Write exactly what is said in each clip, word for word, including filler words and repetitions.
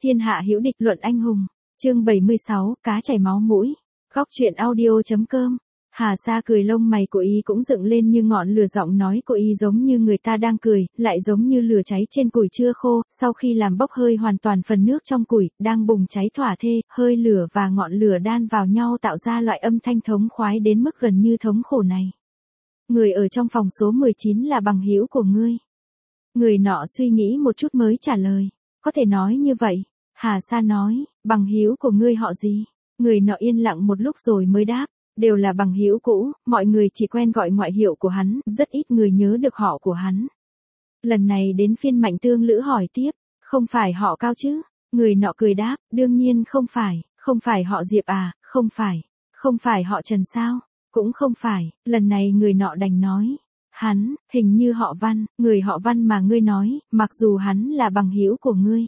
Thiên hạ hữu địch luận anh hùng. Chương bảy mươi sáu, cá chảy máu mũi. Góc truyện audio chấm com. Hà Sa cười, lông mày của y cũng dựng lên như ngọn lửa, giọng nói của y giống như người ta đang cười, lại giống như lửa cháy trên củi chưa khô, sau khi làm bốc hơi hoàn toàn phần nước trong củi, đang bùng cháy thỏa thê, hơi lửa và ngọn lửa đan vào nhau tạo ra loại âm thanh thống khoái đến mức gần như thống khổ này. Người ở trong phòng số mười chín là bằng hữu của ngươi. Người nọ suy nghĩ một chút mới trả lời. Có thể nói như vậy. Hà Sa nói, bằng hữu của ngươi họ gì? Người nọ yên lặng một lúc rồi mới đáp, đều là bằng hữu cũ, mọi người chỉ quen gọi ngoại hiệu của hắn, rất ít người nhớ được họ của hắn. Lần này đến phiên Mạnh Tương Lữ hỏi tiếp, không phải họ Cao chứ? Người nọ cười đáp, đương nhiên không phải, không phải họ Diệp à, không phải, không phải họ Trần sao? Cũng không phải, lần này người nọ đành nói, hắn, hình như họ Văn, người họ Văn mà ngươi nói, mặc dù hắn là bằng hữu của ngươi.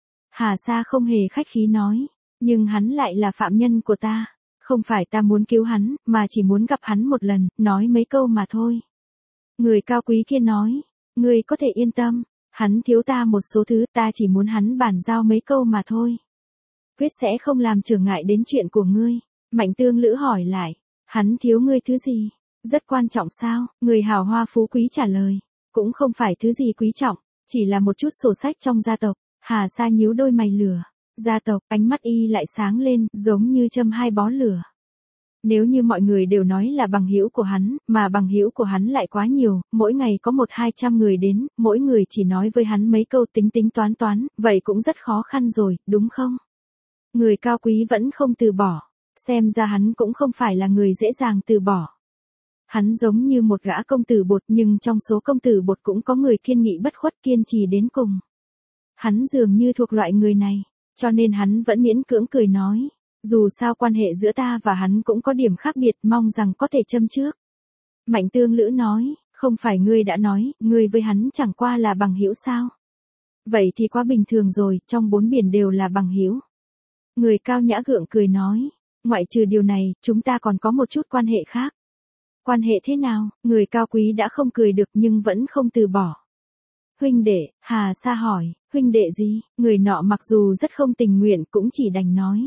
Hà Sa không hề khách khí nói, nhưng hắn lại là phạm nhân của ta, không phải ta muốn cứu hắn, mà chỉ muốn gặp hắn một lần, nói mấy câu mà thôi. Người cao quý kia nói, ngươi có thể yên tâm, hắn thiếu ta một số thứ, ta chỉ muốn hắn bàn giao mấy câu mà thôi. Quyết sẽ không làm trở ngại đến chuyện của ngươi. Mạnh Tương Lữ hỏi lại, hắn thiếu ngươi thứ gì? Rất quan trọng sao? Người hào hoa phú quý trả lời, cũng không phải thứ gì quý trọng, chỉ là một chút sổ sách trong gia tộc. Hà Sa nhíu đôi mày lửa. Gia tộc, ánh mắt y lại sáng lên, giống như châm hai bó lửa. Nếu như mọi người đều nói là bằng hữu của hắn, mà bằng hữu của hắn lại quá nhiều, mỗi ngày có một hai trăm người đến, mỗi người chỉ nói với hắn mấy câu tính tính toán toán, vậy cũng rất khó khăn rồi, đúng không? Người cao quý vẫn không từ bỏ, xem ra hắn cũng không phải là người dễ dàng từ bỏ. Hắn giống như một gã công tử bột, nhưng trong số công tử bột cũng có người kiên nghị bất khuất, kiên trì đến cùng. Hắn dường như thuộc loại người này, cho nên hắn vẫn miễn cưỡng cười nói, dù sao quan hệ giữa ta và hắn cũng có điểm khác biệt, mong rằng có thể châm trước. Mạnh Tương Lữ nói, không phải ngươi đã nói, ngươi với hắn chẳng qua là bằng hữu sao? Vậy thì quá bình thường rồi, trong bốn biển đều là bằng hữu. Người cao nhã gượng cười nói, ngoại trừ điều này, chúng ta còn có một chút quan hệ khác. Quan hệ thế nào? Người cao quý đã không cười được nhưng vẫn không từ bỏ. Huynh đệ, Hà Sa hỏi, huynh đệ gì? Người nọ mặc dù rất không tình nguyện cũng chỉ đành nói.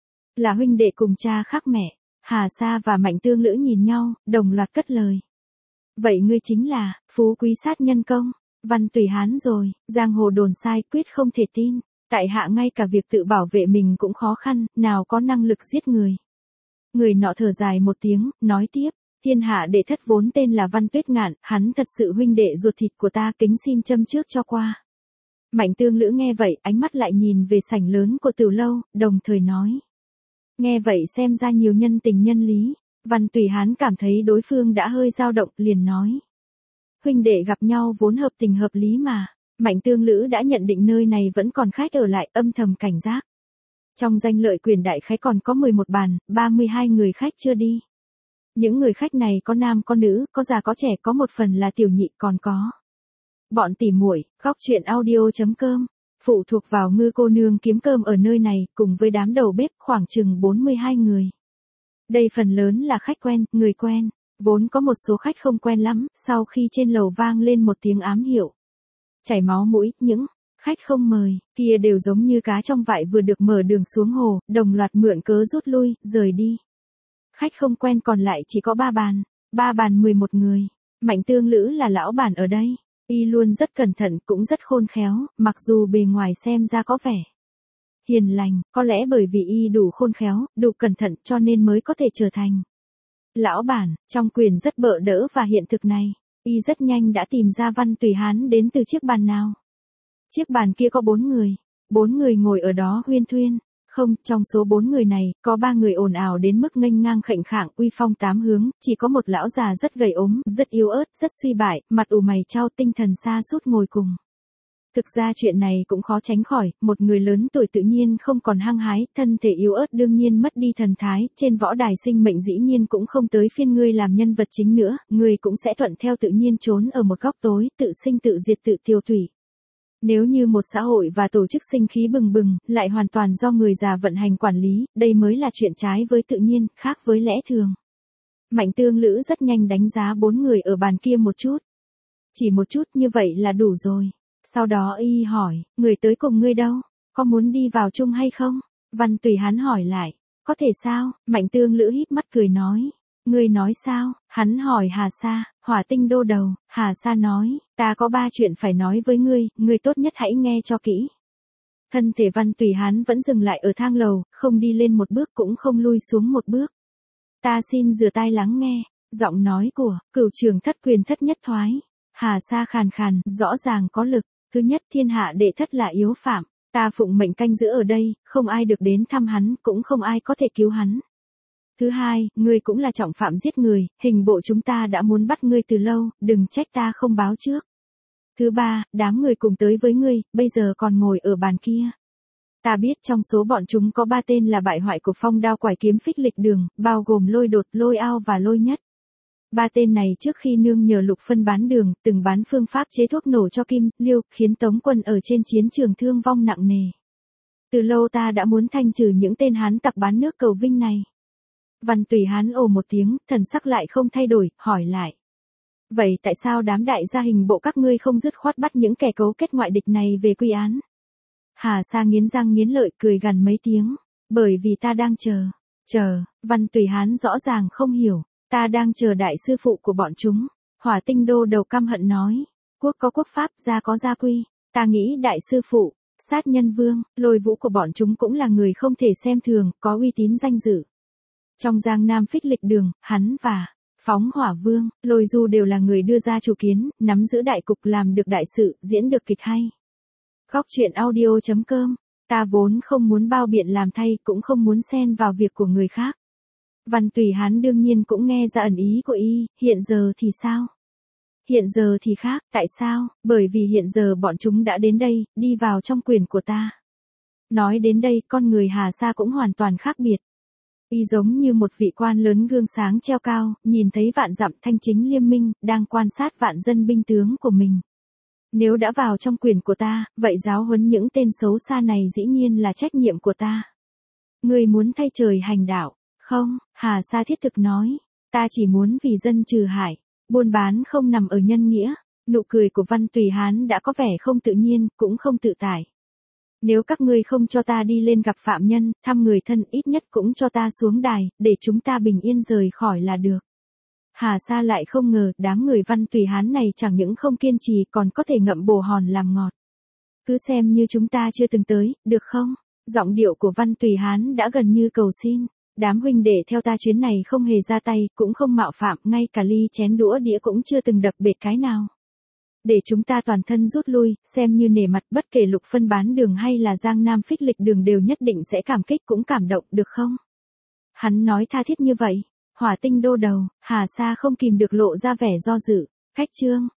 Là huynh đệ cùng cha khác mẹ. Hà Sa và Mạnh Tương Lữ nhìn nhau, đồng loạt cất lời. Vậy ngươi chính là, phú quý sát nhân công, Văn Tùy Hán rồi, giang hồ đồn sai quyết không thể tin. Tại hạ ngay cả việc tự bảo vệ mình cũng khó khăn, nào có năng lực giết người. Người nọ thở dài một tiếng, nói tiếp. Thiên hạ đệ thất vốn tên là Văn Tuyết Ngạn, hắn thật sự huynh đệ ruột thịt của ta, kính xin châm trước cho qua. Mạnh Tương Lữ nghe vậy, ánh mắt lại nhìn về sảnh lớn của Tử Lâu, đồng thời nói. Nghe vậy xem ra nhiều nhân tình nhân lý, Văn Tùy Hán cảm thấy đối phương đã hơi dao động, liền nói. Huynh đệ gặp nhau vốn hợp tình hợp lý mà. Mạnh Tương Lữ đã nhận định nơi này vẫn còn khách ở lại, âm thầm cảnh giác. Trong danh lợi quyền đại khái còn có mười một bàn, ba mươi hai người khách chưa đi. Những người khách này có nam có nữ, có già có trẻ, có một phần là tiểu nhị, còn có bọn tỉ muội. Góc truyện audio chấm com. Phụ thuộc vào Ngư cô nương kiếm cơm ở nơi này, cùng với đám đầu bếp khoảng chừng bốn mươi hai người. Đây phần lớn là khách quen, người quen. Vốn có một số khách không quen lắm, sau khi trên lầu vang lên một tiếng ám hiệu. Chảy máu mũi, những khách không mời, kia đều giống như cá trong vại vừa được mở đường xuống hồ, đồng loạt mượn cớ rút lui, rời đi. Khách không quen còn lại chỉ có ba bàn, ba bàn mười một người. Mạnh Tương Lữ là lão bản ở đây. Y luôn rất cẩn thận, cũng rất khôn khéo, mặc dù bề ngoài xem ra có vẻ hiền lành, có lẽ bởi vì y đủ khôn khéo, đủ cẩn thận cho nên mới có thể trở thành lão bản. Trong quyền rất bợ đỡ và hiện thực này, y rất nhanh đã tìm ra Văn Tùy Hán đến từ chiếc bàn nào. Chiếc bàn kia có bốn người, bốn người ngồi ở đó huyên thuyên. Không, trong số bốn người này, có ba người ồn ào đến mức nghênh ngang khệnh khạng, uy phong tám hướng, chỉ có một lão già rất gầy ốm, rất yếu ớt, rất suy bại, mặt ủ mày chau, tinh thần sa sút ngồi cùng. Thực ra chuyện này cũng khó tránh khỏi, một người lớn tuổi tự nhiên không còn hăng hái, thân thể yếu ớt đương nhiên mất đi thần thái, trên võ đài sinh mệnh dĩ nhiên cũng không tới phiên ngươi làm nhân vật chính nữa, ngươi cũng sẽ thuận theo tự nhiên trốn ở một góc tối, tự sinh tự diệt tự tiêu thủy. Nếu như một xã hội và tổ chức sinh khí bừng bừng, lại hoàn toàn do người già vận hành quản lý, đây mới là chuyện trái với tự nhiên, khác với lẽ thường. Mạnh Tương Lữ rất nhanh đánh giá bốn người ở bàn kia một chút. Chỉ một chút như vậy là đủ rồi. Sau đó y hỏi, người tới cùng ngươi đâu? có muốn đi vào chung hay không? Văn Tùy Hán hỏi lại, có thể sao? Mạnh Tương Lữ híp mắt cười nói. Ngươi nói sao? Hắn hỏi Hà Sa, Hỏa Tinh Đô đầu, Hà Sa nói, ta có ba chuyện phải nói với ngươi, ngươi tốt nhất hãy nghe cho kỹ. Thân thể Văn Tùy Hán vẫn dừng lại ở thang lầu, không đi lên một bước cũng không lui xuống một bước. Ta xin rửa tai lắng nghe, giọng nói của Cửu Trường Thất Quyền Thất Nhất Thoái. Hà Sa khàn khàn, rõ ràng có lực. Thứ nhất, thiên hạ đệ thất là yếu phạm. Ta phụng mệnh canh giữ ở đây, không ai được đến thăm hắn, cũng không ai có thể cứu hắn. Thứ hai, ngươi cũng là trọng phạm giết người, hình bộ chúng ta đã muốn bắt ngươi từ lâu, đừng trách ta không báo trước. Thứ ba, đám người cùng tới với ngươi, bây giờ còn ngồi ở bàn kia. Ta biết trong số bọn chúng có ba tên là bại hoại của Phong Đao Quải Kiếm Phích Lịch Đường, bao gồm Lôi Đột, Lôi Ao và Lôi Nhất. Ba tên này trước khi nương nhờ Lục Phân bán đường, từng bán phương pháp chế thuốc nổ cho Kim, Liêu, khiến Tống quân ở trên chiến trường thương vong nặng nề. Từ lâu ta đã muốn thanh trừ những tên Hán tặc bán nước cầu vinh này. Văn Tùy Hán ồ một tiếng, thần sắc lại không thay đổi, hỏi lại. Vậy tại sao đám đại gia hình bộ các ngươi không dứt khoát bắt những kẻ cấu kết ngoại địch này về quy án? Hà Sa nghiến răng nghiến lợi cười gằn mấy tiếng. Bởi vì ta đang chờ. Chờ, Văn Tùy Hán rõ ràng không hiểu. Ta đang chờ đại sư phụ của bọn chúng. Hỏa Tinh Đô đầu căm hận nói. Quốc có quốc pháp, gia có gia quy. Ta nghĩ đại sư phụ, sát nhân vương, Lôi Vũ của bọn chúng cũng là người không thể xem thường, có uy tín danh dự. Trong Giang Nam Phích Lịch Đường, hắn và Phóng Hỏa Vương, Lôi Du đều là người đưa ra chủ kiến, nắm giữ đại cục, làm được đại sự, diễn được kịch hay. Góc truyện audio chấm com. Ta vốn không muốn bao biện làm thay, cũng không muốn xen vào việc của người khác. Văn Tùy Hán đương nhiên cũng nghe ra ẩn ý của y, hiện giờ thì sao? Hiện giờ thì khác, tại sao? Bởi vì hiện giờ bọn chúng đã đến đây, đi vào trong quyền của ta. Nói đến đây, con người Hà Sa cũng hoàn toàn khác biệt. Y giống như một vị quan lớn gương sáng treo cao, nhìn thấy vạn dặm thanh chính liêm minh, đang quan sát vạn dân binh tướng của mình. Nếu đã vào trong quyền của ta, vậy giáo huấn những tên xấu xa này dĩ nhiên là trách nhiệm của ta. Ngươi muốn thay trời hành đạo? Không, Hà Sa thiết thực nói. Ta chỉ muốn vì dân trừ hại. Buôn bán không nằm ở nhân nghĩa. Nụ cười của Văn Tùy Hán đã có vẻ không tự nhiên, cũng không tự tại. Nếu các ngươi không cho ta đi lên gặp phạm nhân, thăm người thân, ít nhất cũng cho ta xuống đài, để chúng ta bình yên rời khỏi là được. Hà Sa lại không ngờ, đám người Văn Tùy Hán này chẳng những không kiên trì, còn có thể ngậm bồ hòn làm ngọt. Cứ xem như chúng ta chưa từng tới, được không? Giọng điệu của Văn Tùy Hán đã gần như cầu xin. Đám huynh đệ theo ta chuyến này không hề ra tay, cũng không mạo phạm, ngay cả ly chén đũa đĩa cũng chưa từng đập bệt cái nào. Để chúng ta toàn thân rút lui, xem như nể mặt, bất kể Lục Phân bán đường hay là Giang Nam Phích Lịch Đường đều nhất định sẽ cảm kích cũng cảm động, được không? Hắn nói tha thiết như vậy. Hỏa Tinh Đô đầu, Hà Sa không kìm được lộ ra vẻ do dự. Khách chương.